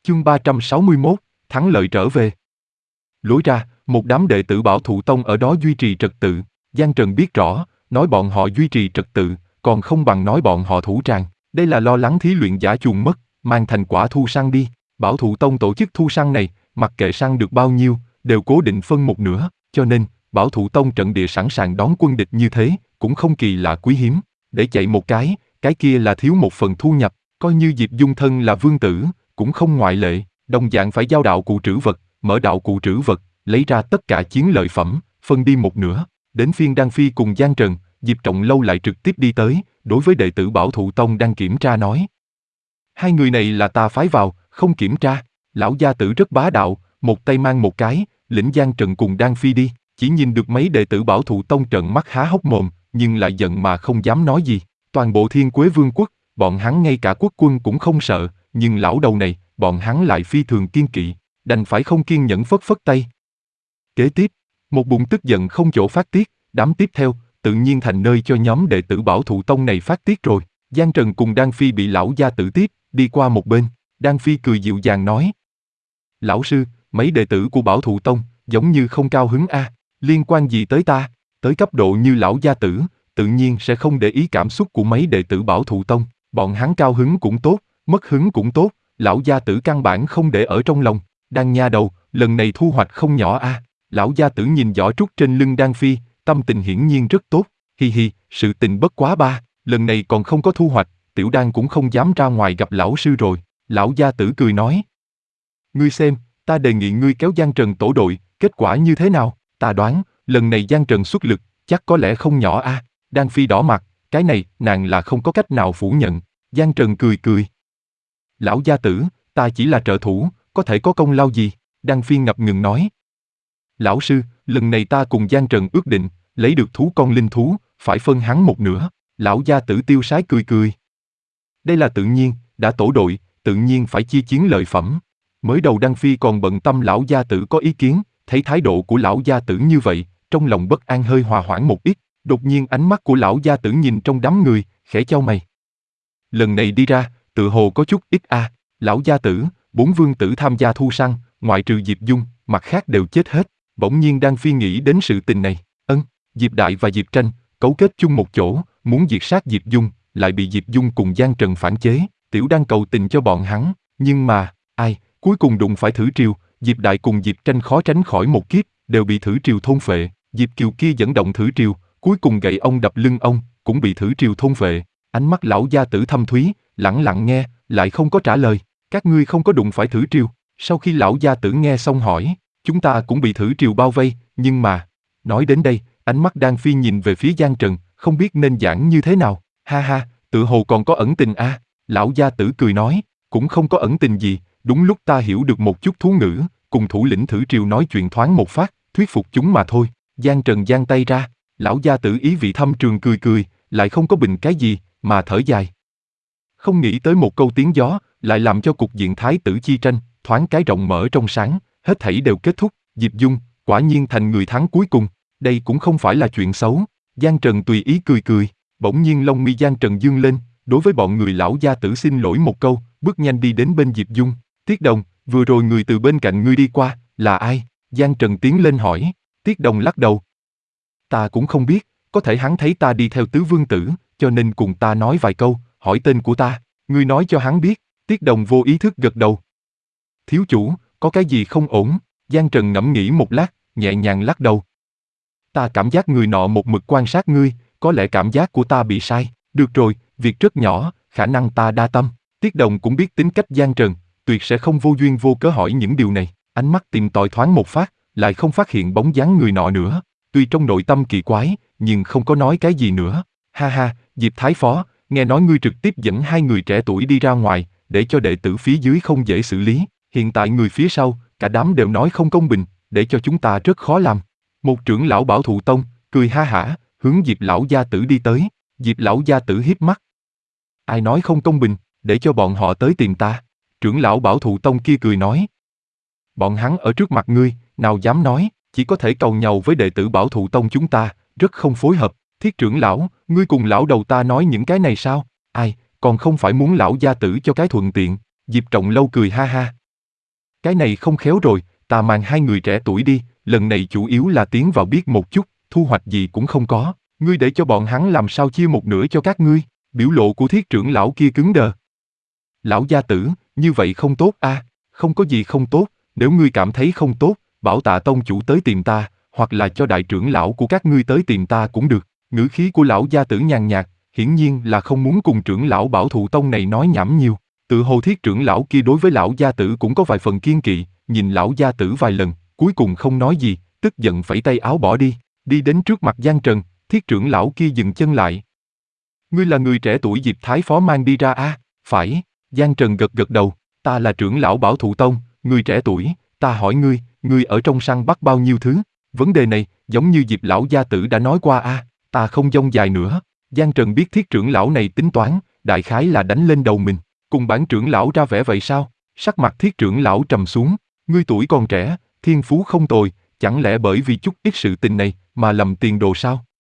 Chương 361, thắng lợi trở về. Lối ra, một đám đệ tử Bảo Thụ Tông ở đó duy trì trật tự. Giang Trần biết rõ, nói bọn họ duy trì trật tự, còn không bằng nói bọn họ thủ tràng. Đây là lo lắng thí luyện giả chuồn mất, mang thành quả thu săn đi. Bảo Thụ Tông tổ chức thu săn này, mặc kệ săn được bao nhiêu, đều cố định phân một nửa, cho nên, Bảo Thụ Tông trận địa sẵn sàng đón quân địch như thế, cũng không kỳ lạ quý hiếm. Để chạy một cái kia là thiếu một phần thu nhập, coi như Diệp Dung thân là vương tử, cũng không ngoại lệ, đồng dạng phải giao đạo cụ trữ vật, mở đạo cụ trữ vật, lấy ra tất cả chiến lợi phẩm, phân đi một nửa. Đến phiên Đan Phi cùng Giang Trần, Diệp Trọng Lâu lại trực tiếp đi tới, đối với đệ tử Bảo Thụ Tông đang kiểm tra nói. Hai người này là ta phái vào, không kiểm tra. Lão gia tử rất bá đạo, một tay mang một cái, lĩnh Giang Trần cùng Đan Phi đi, chỉ nhìn được mấy đệ tử Bảo Thụ Tông trợn mắt há hốc mồm, nhưng lại giận mà không dám nói gì. Toàn bộ Thiên Quế Vương quốc, bọn hắn ngay cả quốc quân cũng không sợ, nhưng lão đầu này, bọn hắn lại phi thường kiên kỵ, đành phải không kiên nhẫn phất phất tay. Kế tiếp, một bụng tức giận không chỗ phát tiết, đám tiếp theo, tự nhiên thành nơi cho nhóm đệ tử Bảo Thụ Tông này phát tiết rồi. Giang Trần cùng Đan Phi bị lão gia tử tiếp, đi qua một bên, Đan Phi cười dịu dàng nói. Lão sư, mấy đệ tử của Bảo Thụ Tông, giống như không cao hứng a, liên quan gì tới ta, tới cấp độ như lão gia tử, tự nhiên sẽ không để ý cảm xúc của mấy đệ tử Bảo Thụ Tông, bọn hắn cao hứng cũng tốt, mất hứng cũng tốt, lão gia tử căn bản không để ở trong lòng. Đan nha đầu, lần này thu hoạch không nhỏ a. Lão gia tử nhìn giỏ trúc trên lưng Đan Phi, tâm tình hiển nhiên rất tốt, hi hi, sự tình bất quá ba, lần này còn không có thu hoạch, tiểu Đan cũng không dám ra ngoài gặp lão sư rồi. Lão gia tử cười nói. Ngươi xem, ta đề nghị ngươi kéo Giang Trần tổ đội, kết quả như thế nào? Ta đoán, lần này Giang Trần xuất lực, chắc có lẽ không nhỏ a. Đan Phi đỏ mặt, cái này, nàng là không có cách nào phủ nhận. Giang Trần cười cười. Lão gia tử, ta chỉ là trợ thủ, có thể có công lao gì? Đan Phi ngập ngừng nói. Lão sư, lần này ta cùng Giang Trần ước định, lấy được thú con linh thú, phải phân hắn một nửa. Lão gia tử tiêu sái cười cười. Đây là tự nhiên, đã tổ đội, tự nhiên phải chia chiến lợi phẩm. Mới đầu Đan Phi còn bận tâm lão gia tử có ý kiến, thấy thái độ của lão gia tử như vậy, trong lòng bất an hơi hòa hoãn một ít. Đột nhiên ánh mắt của lão gia tử nhìn trong đám người, khẽ chau mày. Lần này đi ra, tự hồ có chút ít a. Lão gia tử, 4 vương tử tham gia thu săn, ngoại trừ Diệp Dung, mặt khác đều chết hết. Bỗng nhiên Đan Phi nghĩ đến sự tình này. Diệp Đại và Diệp Tranh cấu kết chung một chỗ, muốn diệt sát Diệp Dung, lại bị Diệp Dung cùng Giang Trần phản chế. Tiểu Đan cầu tình cho bọn hắn, nhưng mà, cuối cùng đụng phải Thử Triều. Diệp Đại cùng Diệp Tranh khó tránh khỏi một kiếp, đều bị Thử Triều thôn phệ. Diệp Kiều kia dẫn động Thử Triều, cuối cùng gậy ông đập lưng ông, cũng bị Thử Triều thôn phệ. Ánh mắt lão gia tử thâm thúy, lẳng lặng nghe, lại không có trả lời. Các ngươi không có đụng phải Thử Triều? Sau khi lão gia tử nghe xong hỏi, chúng ta cũng bị Thử Triều bao vây, nhưng mà... Nói đến đây, ánh mắt Đan Phi nhìn về phía Giang Trần, không biết nên giảng như thế nào. Ha ha, tự hồ còn có ẩn tình a. Lão gia tử cười nói, cũng không có ẩn tình gì, đúng lúc ta hiểu được một chút thú ngữ, cùng thủ lĩnh Thử Triều nói chuyện thoáng một phát, thuyết phục chúng mà thôi. Giang Trần giang tay ra, lão gia tử ý vị thâm trường cười cười, lại không có bình cái gì, mà thở dài. Không nghĩ tới một câu tiếng gió, lại làm cho cục diện thái tử chi tranh, thoáng cái rộng mở trong sáng, hết thảy đều kết thúc. Diệp Dung, quả nhiên thành người thắng cuối cùng, đây cũng không phải là chuyện xấu. Giang Trần tùy ý cười cười, bỗng nhiên lông mi Giang Trần dương lên, đối với bọn người lão gia tử xin lỗi một câu, bước nhanh đi đến bên Diệp Dung. Tiết Đồng, vừa rồi người từ bên cạnh ngươi đi qua, là ai? Giang Trần tiến lên hỏi. Tiết Đồng lắc đầu. Ta cũng không biết, có thể hắn thấy ta đi theo tứ vương tử, cho nên cùng ta nói vài câu, hỏi tên của ta, ngươi nói cho hắn biết. Tiết Đồng vô ý thức gật đầu. Thiếu chủ, có cái gì không ổn? Giang Trần ngẫm nghĩ một lát, nhẹ nhàng lắc đầu. Ta cảm giác người nọ một mực quan sát ngươi, có lẽ cảm giác của ta bị sai. Được rồi, việc rất nhỏ, khả năng ta đa tâm. Tiết Đồng cũng biết tính cách Giang Trần, tuyệt sẽ không vô duyên vô cớ hỏi những điều này. Ánh mắt tìm tòi thoáng một phát, lại không phát hiện bóng dáng người nọ nữa. Tuy trong nội tâm kỳ quái, nhưng không có nói cái gì nữa. Ha ha, Diệp Thái Phó, nghe nói ngươi trực tiếp dẫn 2 người trẻ tuổi đi ra ngoài, để cho đệ tử phía dưới không dễ xử lý. Hiện tại người phía sau, cả đám đều nói không công bình, để cho chúng ta rất khó làm. Một trưởng lão Bảo Thụ Tông, cười ha hả, hướng Diệp lão gia tử đi tới. Diệp lão gia tử híp mắt. Ai nói không công bình, để cho bọn họ tới tìm ta. Trưởng lão Bảo Thụ Tông kia cười nói. Bọn hắn ở trước mặt ngươi, nào dám nói, chỉ có thể cầu nhàu với đệ tử Bảo Thụ Tông chúng ta, rất không phối hợp. Thiết trưởng lão, ngươi cùng lão đầu ta nói những cái này sao? Ai, còn không phải muốn lão gia tử cho cái thuận tiện. Diệp Trọng Lâu cười ha ha. Cái này không khéo rồi, ta mang hai người trẻ tuổi đi, lần này chủ yếu là tiến vào biết một chút, thu hoạch gì cũng không có. Ngươi để cho bọn hắn làm sao chia một nửa cho các ngươi? Biểu lộ của Thiết trưởng lão kia cứng đờ. Lão gia tử, như vậy không tốt a, không có gì không tốt, nếu ngươi cảm thấy không tốt, bảo Tạ tông chủ tới tìm ta, hoặc là cho đại trưởng lão của các ngươi tới tìm ta cũng được. Ngữ khí của lão gia tử nhàn nhạt, hiển nhiên là không muốn cùng trưởng lão Bảo Thụ tông này nói nhảm nhiều. Tự hồ Thiết trưởng lão kia đối với lão gia tử cũng có vài phần kiên kỵ, nhìn lão gia tử vài lần, cuối cùng không nói gì, tức giận phẩy tay áo bỏ đi, đi đến trước mặt Giang Trần, Thiết trưởng lão kia dừng chân lại. Ngươi là người trẻ tuổi Diệp Thái Phó mang đi ra à? Phải, Giang Trần gật gật đầu, ta là trưởng lão Bảo Thụ tông, người trẻ tuổi, ta hỏi ngươi ở trong săn bắt bao nhiêu thứ? Vấn đề này, giống như Diệp lão gia tử đã nói qua à, ta không dông dài nữa. Giang Trần biết Thiết trưởng lão này tính toán, đại khái là đánh lên đầu mình, cùng bản trưởng lão ra vẻ vậy sao? Sắc mặt Thiết trưởng lão trầm xuống, ngươi tuổi còn trẻ, thiên phú không tồi, chẳng lẽ bởi vì chút ít sự tình này mà lầm tiền đồ sao?